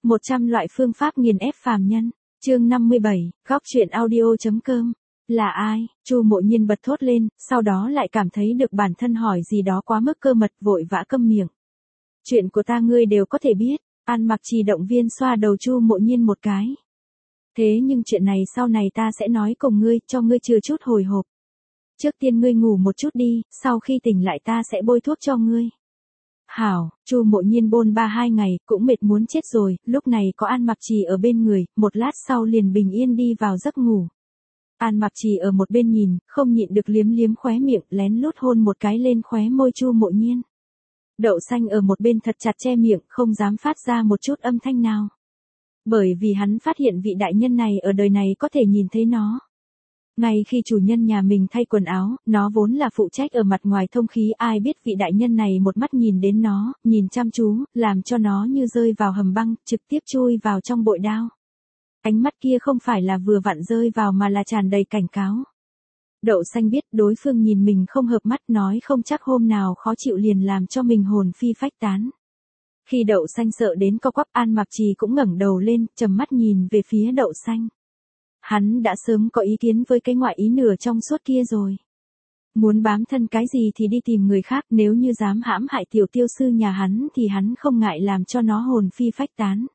100 loại phương pháp nghiền ép phàm nhân. Chương 57, góc truyện audio.com. Là ai? Chu Mộ Nhiên bật thốt lên, sau đó lại cảm thấy được bản thân hỏi gì đó quá mức cơ mật, vội vã câm miệng. Chuyện của ta ngươi đều có thể biết. An Mặc Trì động viên xoa đầu Chu Mộ Nhiên một cái. Thế nhưng chuyện này sau này ta sẽ nói cùng ngươi, cho ngươi chừa chút hồi hộp. Trước tiên ngươi ngủ một chút đi, sau khi tỉnh lại ta sẽ bôi thuốc cho ngươi. Hảo, Chu Mộ Nhiên bôn ba 2 ngày, cũng mệt muốn chết rồi, lúc này có An Mặc Trì ở bên người, một lát sau liền bình yên đi vào giấc ngủ. An Mặc Trì ở một bên nhìn, không nhịn được liếm liếm khóe miệng, lén lút hôn một cái lên khóe môi Chu Mộ Nhiên. Đậu Xanh ở một bên thật chặt che miệng, không dám phát ra một chút âm thanh nào. Bởi vì hắn phát hiện vị đại nhân này ở đời này có thể nhìn thấy nó. Ngay khi chủ nhân nhà mình thay quần áo, nó vốn là phụ trách ở mặt ngoài thông khí, ai biết vị đại nhân này một mắt nhìn đến nó, nhìn chăm chú, làm cho nó như rơi vào hầm băng, trực tiếp chui vào trong bội đao. Ánh mắt kia không phải là vừa vặn rơi vào mà là tràn đầy cảnh cáo. Đậu Xanh biết đối phương nhìn mình không hợp mắt, nói không chắc hôm nào khó chịu liền làm cho mình hồn phi phách tán. Khi Đậu Xanh sợ đến co quắp, An Mặc Trì cũng ngẩng đầu lên, trầm mắt nhìn về phía Đậu Xanh. Hắn đã sớm có ý kiến với cái ngoại ý nửa trong suốt kia rồi. Muốn bám thân cái gì thì đi tìm người khác, nếu như dám hãm hại tiểu tiêu sư nhà hắn thì hắn không ngại làm cho nó hồn phi phách tán.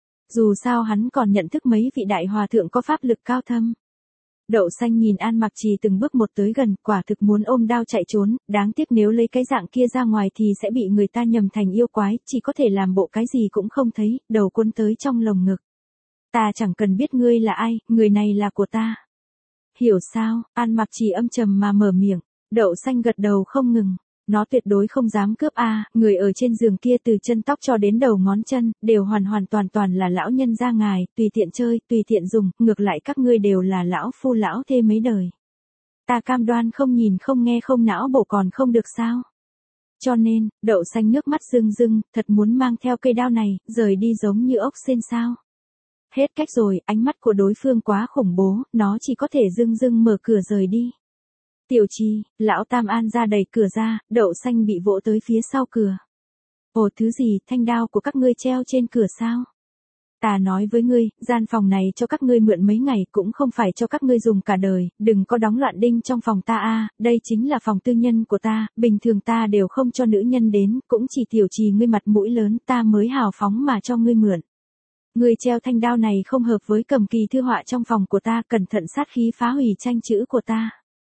Dù sao hắn còn nhận thức mấy vị đại hòa thượng có pháp lực cao thâm. Đậu Xanh nhìn An Mặc Trì từng bước một tới gần, quả thực muốn ôm đao chạy trốn, đáng tiếc nếu lấy cái dạng kia ra ngoài thì sẽ bị người ta nhầm thành yêu quái, chỉ có thể làm bộ cái gì cũng không thấy, đầu cuốn tới trong lồng ngực. Ta chẳng cần biết ngươi là ai, người này là của ta. Hiểu sao? An Mặc Trì âm trầm mà mở miệng. Đậu Xanh gật đầu không ngừng. Nó tuyệt đối không dám cướp a, người ở trên giường kia từ chân tóc cho đến đầu ngón chân, đều hoàn toàn là lão nhân gia ngài, tùy tiện chơi, tùy tiện dùng, ngược lại các ngươi đều là lão phu lão thê mấy đời. Ta cam đoan không nhìn không nghe không não bộ còn không được sao? Cho nên, Đậu Xanh nước mắt rưng rưng, thật muốn mang theo cây đao này, rời đi giống như ốc sên sao? Hết cách rồi, ánh mắt của đối phương quá khủng bố, nó chỉ có thể dưng dưng mở cửa rời đi. Tiểu Trì, lão Tam An ra đẩy cửa ra, Đậu Xanh bị vỗ tới phía sau cửa. Ồ, thứ gì, thanh đao của các ngươi treo trên cửa sao? Ta nói với ngươi, gian phòng này cho các ngươi mượn mấy ngày cũng không phải cho các ngươi dùng cả đời, đừng có đóng loạn đinh trong phòng ta a, đây chính là phòng tư nhân của ta, bình thường ta đều không cho nữ nhân đến, cũng chỉ Tiểu Trì ngươi mặt mũi lớn ta mới hào phóng mà cho ngươi mượn. Ngươi treo thanh đao này không hợp với cầm kỳ thư họa trong phòng của ta, cẩn thận sát khí phá hủy tranh chữ của ta.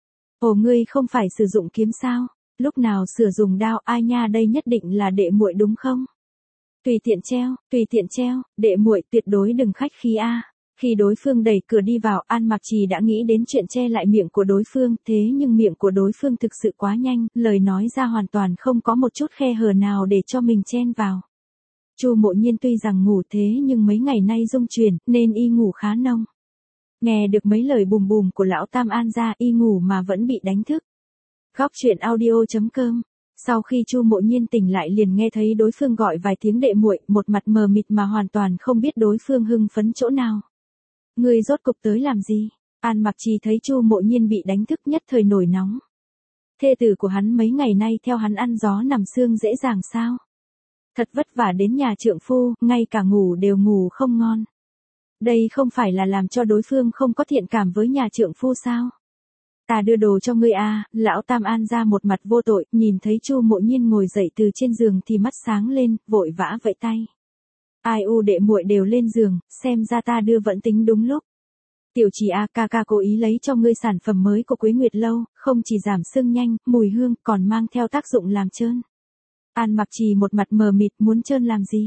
Ồ, ngươi không phải sử dụng kiếm sao? Lúc nào sử dụng đao, ai nha, đây nhất định là đệ muội đúng không? Tùy tiện treo, đệ muội tuyệt đối đừng khách khí a. Khi đối phương đẩy cửa đi vào, An Mặc Trì đã nghĩ đến chuyện che lại miệng của đối phương, thế nhưng miệng của đối phương thực sự quá nhanh, lời nói ra hoàn toàn không có một chút khe hở nào để cho mình chen vào. Chu Mộ Nhiên tuy rằng ngủ thế nhưng mấy ngày nay dung chuyển, nên y ngủ khá nông. Nghe được mấy lời bùm bùm của lão Tam An ra, y ngủ mà vẫn bị đánh thức. Góc truyện audio.com. Sau khi Chu Mộ Nhiên tỉnh lại liền nghe thấy đối phương gọi vài tiếng đệ muội, một mặt mờ mịt mà hoàn toàn không biết đối phương hưng phấn chỗ nào. Ngươi rốt cục tới làm gì? An Mặc Trì thấy Chu Mộ Nhiên bị đánh thức nhất thời nổi nóng. Thê tử của hắn mấy ngày nay theo hắn ăn gió nằm sương dễ dàng sao? Thật vất vả đến nhà trượng phu, ngay cả ngủ đều ngủ không ngon. Đây không phải là làm cho đối phương không có thiện cảm với nhà trượng phu sao? Ta đưa đồ cho ngươi a. Lão Tam An ra một mặt vô tội, nhìn thấy Chu Mộ Nhiên ngồi dậy từ trên giường thì mắt sáng lên, vội vã vẫy tay. Ai u, đệ muội đều lên giường, xem ra ta đưa vẫn tính đúng lúc. Tiểu Trì a, ca ca cố ý lấy cho ngươi sản phẩm mới của Quế Nguyệt Lâu, không chỉ giảm sưng nhanh, mùi hương, còn mang theo tác dụng làm trơn. An Mặc Trì một mặt mờ mịt, muốn trơn làm gì?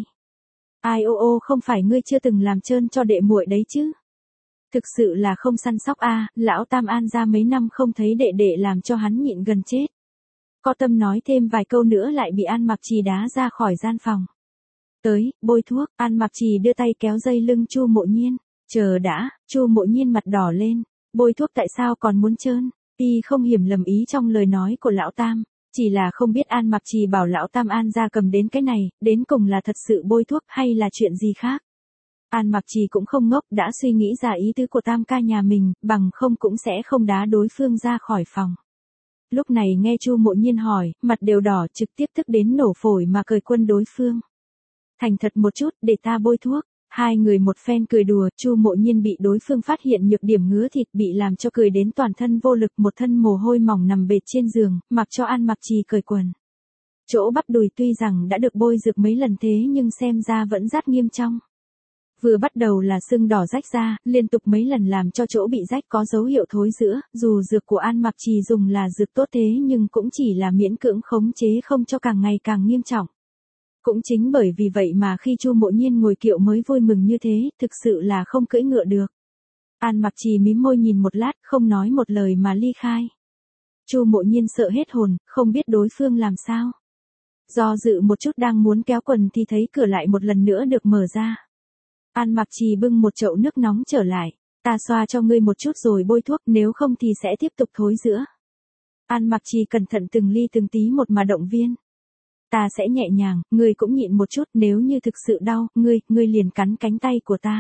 Ai ô ô, không phải ngươi chưa từng làm trơn cho đệ muội đấy chứ? Thực sự là không săn sóc a, lão Tam An ra mấy năm không thấy đệ đệ làm cho hắn nhịn gần chết. Có tâm nói thêm vài câu nữa lại bị An Mặc Trì đá ra khỏi gian phòng. Tới, bôi thuốc, An Mặc Trì đưa tay kéo dây lưng Chu Mộ Nhiên. Chờ đã, Chu Mộ Nhiên mặt đỏ lên, bôi thuốc tại sao còn muốn trơn? Y không hiểu lầm ý trong lời nói của lão Tam. Chỉ là không biết An Mặc Trì bảo lão Tam An ra cầm đến cái này, đến cùng là thật sự bôi thuốc hay là chuyện gì khác. An Mặc Trì cũng không ngốc, đã suy nghĩ ra ý tứ của Tam ca nhà mình, bằng không cũng sẽ không đá đối phương ra khỏi phòng. Lúc này nghe Chu Mộ Nhiên hỏi, mặt đều đỏ, trực tiếp tức đến nổ phổi mà cười quân đối phương. Thành thật một chút, để ta bôi thuốc. Hai người một phen cười đùa, Chu Mộ Nhiên bị đối phương phát hiện nhược điểm ngứa thịt bị làm cho cười đến toàn thân vô lực, một thân mồ hôi mỏng nằm bệt trên giường, mặc cho An Mặc Trì cởi quần. Chỗ bắp đùi tuy rằng đã được bôi dược mấy lần thế nhưng xem ra vẫn rát nghiêm trọng. Vừa bắt đầu là sưng đỏ rách ra, liên tục mấy lần làm cho chỗ bị rách có dấu hiệu thối rữa, dù dược của An Mặc Trì dùng là dược tốt thế nhưng cũng chỉ là miễn cưỡng khống chế không cho càng ngày càng nghiêm trọng. Cũng chính bởi vì vậy mà khi Chu Mộ Nhiên ngồi kiệu mới vui mừng như thế, thực sự là không cưỡi ngựa được. An Mặc Trì mím môi nhìn một lát, không nói một lời mà ly khai. Chu Mộ Nhiên sợ hết hồn, không biết đối phương làm sao. Do dự một chút đang muốn kéo quần thì thấy cửa lại một lần nữa được mở ra. An Mặc Trì bưng một chậu nước nóng trở lại. Ta xoa cho ngươi một chút rồi bôi thuốc, nếu không thì sẽ tiếp tục thối rữa. An Mặc Trì cẩn thận từng ly từng tí một mà động viên. Ta sẽ nhẹ nhàng, ngươi cũng nhịn một chút, nếu như thực sự đau, ngươi liền cắn cánh tay của ta.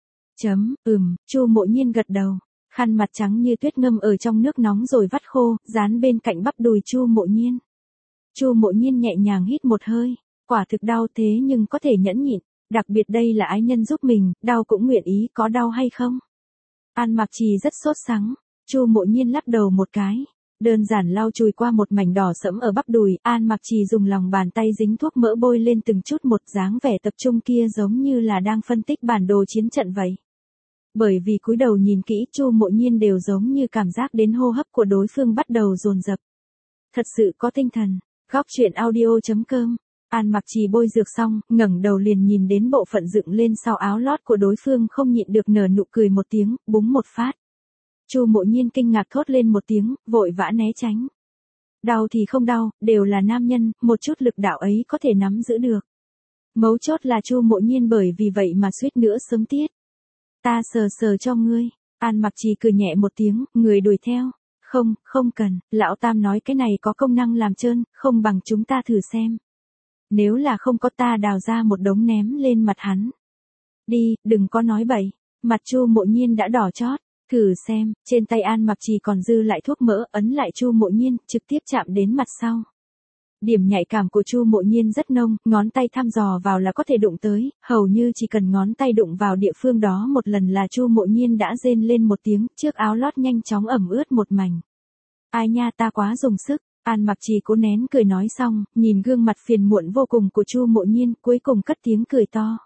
Chu Mộ Nhiên gật đầu. Khăn mặt trắng như tuyết ngâm ở trong nước nóng rồi vắt khô, dán bên cạnh bắp đùi Chu Mộ Nhiên. Chu Mộ Nhiên nhẹ nhàng hít một hơi, quả thực đau thế nhưng có thể nhẫn nhịn, đặc biệt đây là ái nhân giúp mình, đau cũng nguyện ý, có đau hay không? An Mặc Trì rất sốt sắng, Chu Mộ Nhiên lắc đầu một cái, đơn giản lau chùi qua một mảnh đỏ sẫm ở bắp đùi, An Mặc Trì dùng lòng bàn tay dính thuốc mỡ bôi lên từng chút một, dáng vẻ tập trung kia giống như là đang phân tích bản đồ chiến trận vậy. Bởi vì cúi đầu nhìn kỹ, Chu Mộ Nhiên đều giống như cảm giác đến hô hấp của đối phương bắt đầu dồn dập. Thật sự có tinh thần. Góc truyện audio.com. An Mặc Trì bôi dược xong, ngẩng đầu liền nhìn đến bộ phận dựng lên sau áo lót của đối phương, không nhịn được nở nụ cười một tiếng, búng một phát. Chu Mộ Nhiên kinh ngạc thốt lên một tiếng, vội vã né tránh. Đau thì không đau, đều là nam nhân, một chút lực đạo ấy có thể nắm giữ được. Mấu chốt là Chu Mộ Nhiên bởi vì vậy mà suýt nữa sớm tiết. Ta sờ sờ cho ngươi. An Mặc Trì cười nhẹ một tiếng, người đuổi theo. Không cần, lão tam nói cái này có công năng làm trơn, không bằng chúng ta thử xem. Nếu là không có ta đào ra một đống ném lên mặt hắn. Đi, đừng có nói bậy. Mặt Chu Mộ Nhiên đã đỏ chót. Thử xem, trên tay An Mặc Trì còn dư lại thuốc mỡ, ấn lại Chu Mộ Nhiên, trực tiếp chạm đến mặt sau. Điểm nhạy cảm của Chu Mộ Nhiên rất nông, ngón tay thăm dò vào là có thể đụng tới, hầu như chỉ cần ngón tay đụng vào địa phương đó một lần là Chu Mộ Nhiên đã rên lên một tiếng, chiếc áo lót nhanh chóng ẩm ướt một mảnh. Ai nha, ta quá dùng sức. An Mặc Trì cố nén cười nói xong, nhìn gương mặt phiền muộn vô cùng của Chu Mộ Nhiên, cuối cùng cất tiếng cười to.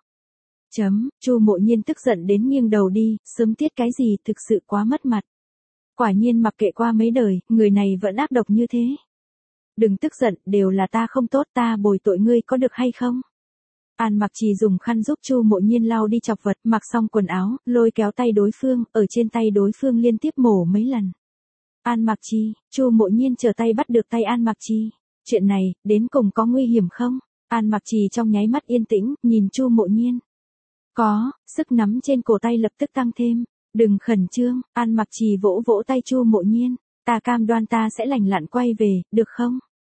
Chu Mộ Nhiên tức giận đến nghiêng đầu đi, sớm tiết cái gì, thực sự quá mất mặt. Quả nhiên mặc kệ qua mấy đời, người này vẫn ác độc như thế. Đừng tức giận, đều là ta không tốt, ta bồi tội ngươi có được hay không? An Mặc Trì dùng khăn giúp Chu Mộ Nhiên lau đi chọc vật, mặc xong quần áo, lôi kéo tay đối phương, ở trên tay đối phương liên tiếp mổ mấy lần. An Mặc Trì, Chu Mộ Nhiên trở tay bắt được tay An Mặc Trì. Chuyện này, đến cùng có nguy hiểm không? An Mặc Trì trong nháy mắt yên tĩnh, nhìn Chu Mộ Nhiên. Có, sức nắm trên cổ tay lập tức tăng thêm. Đừng khẩn trương, An Mặc Trì vỗ vỗ tay Chu Mộ Nhiên. Ta cam đoan ta sẽ lành lặn quay về, được không?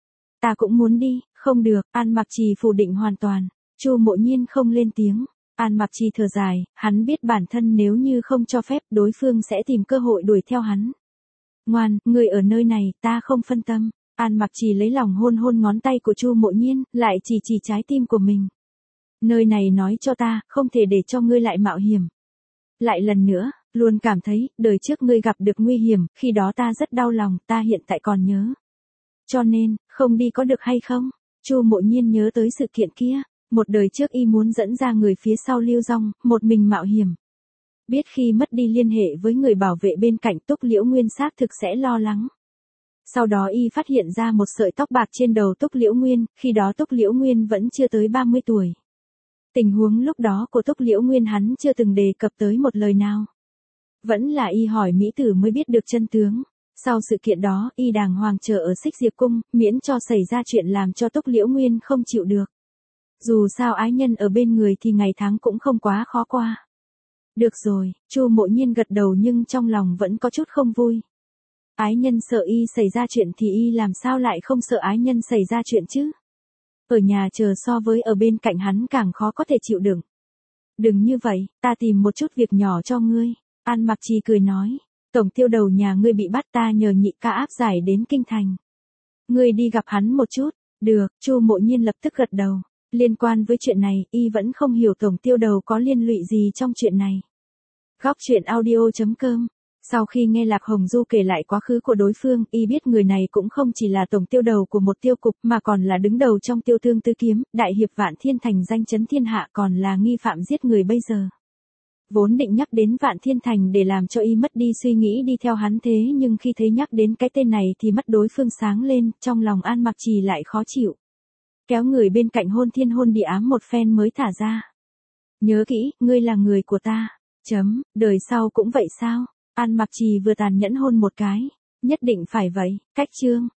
Ta cũng muốn đi, không được, An Mặc Trì phủ định hoàn toàn. Chu Mộ Nhiên không lên tiếng. An Mặc Trì thở dài, hắn biết bản thân nếu như không cho phép đối phương sẽ tìm cơ hội đuổi theo hắn. Ngoan, người ở nơi này, ta không phân tâm. An Mặc Trì lấy lòng hôn hôn ngón tay của Chu Mộ Nhiên, lại chỉ trái tim của mình. Nơi này nói cho ta, không thể để cho ngươi lại mạo hiểm. Lại lần nữa, luôn cảm thấy, đời trước ngươi gặp được nguy hiểm, khi đó ta rất đau lòng, ta hiện tại còn nhớ. Cho nên, không đi có được hay không? Chu Mộ Nhiên nhớ tới sự kiện kia, một đời trước y muốn dẫn ra người phía sau Lưu Dong, một mình mạo hiểm. Biết khi mất đi liên hệ với người bảo vệ bên cạnh, Túc Liễu Nguyên xác thực sẽ lo lắng. Sau đó y phát hiện ra một sợi tóc bạc trên đầu Túc Liễu Nguyên, khi đó Túc Liễu Nguyên vẫn chưa tới 30 tuổi. Tình huống lúc đó của Túc Liễu Nguyên hắn chưa từng đề cập tới một lời nào. Vẫn là y hỏi mỹ tử mới biết được chân tướng. Sau sự kiện đó, y đàng hoàng chờ ở Xích Diệp Cung, miễn cho xảy ra chuyện làm cho Túc Liễu Nguyên không chịu được. Dù sao ái nhân ở bên người thì ngày tháng cũng không quá khó qua. Được rồi, Chu Mộ Nhiên gật đầu nhưng trong lòng vẫn có chút không vui. Ái nhân sợ y xảy ra chuyện thì y làm sao lại không sợ ái nhân xảy ra chuyện chứ? Ở nhà chờ so với ở bên cạnh hắn càng khó có thể chịu đựng. Đừng như vậy, ta tìm một chút việc nhỏ cho ngươi. An Mặc Trì cười nói, tổng tiêu đầu nhà ngươi bị bắt, ta nhờ nhị ca áp giải đến kinh thành. Ngươi đi gặp hắn một chút. Được, Chu Mộ Nhiên lập tức gật đầu. Liên quan với chuyện này, y vẫn không hiểu tổng tiêu đầu có liên lụy gì trong chuyện này. Góc truyện audio.com. Sau khi nghe Lạc Hồng Du kể lại quá khứ của đối phương, y biết người này cũng không chỉ là tổng tiêu đầu của một tiêu cục mà còn là đứng đầu trong Tiêu Tương Tứ Kiếm, đại hiệp Vạn Thiên Thành danh chấn thiên hạ, còn là nghi phạm giết người bây giờ. Vốn định nhắc đến Vạn Thiên Thành để làm cho y mất đi suy nghĩ đi theo hắn, thế nhưng khi thấy nhắc đến cái tên này thì mắt đối phương sáng lên, trong lòng An Mặc Trì lại khó chịu. Kéo người bên cạnh hôn thiên hôn địa ám một phen mới thả ra. Nhớ kỹ, ngươi là người của ta. Đời sau cũng vậy sao? An Mặc Trì vừa tàn nhẫn hôn một cái. Nhất định phải vậy, cách chương.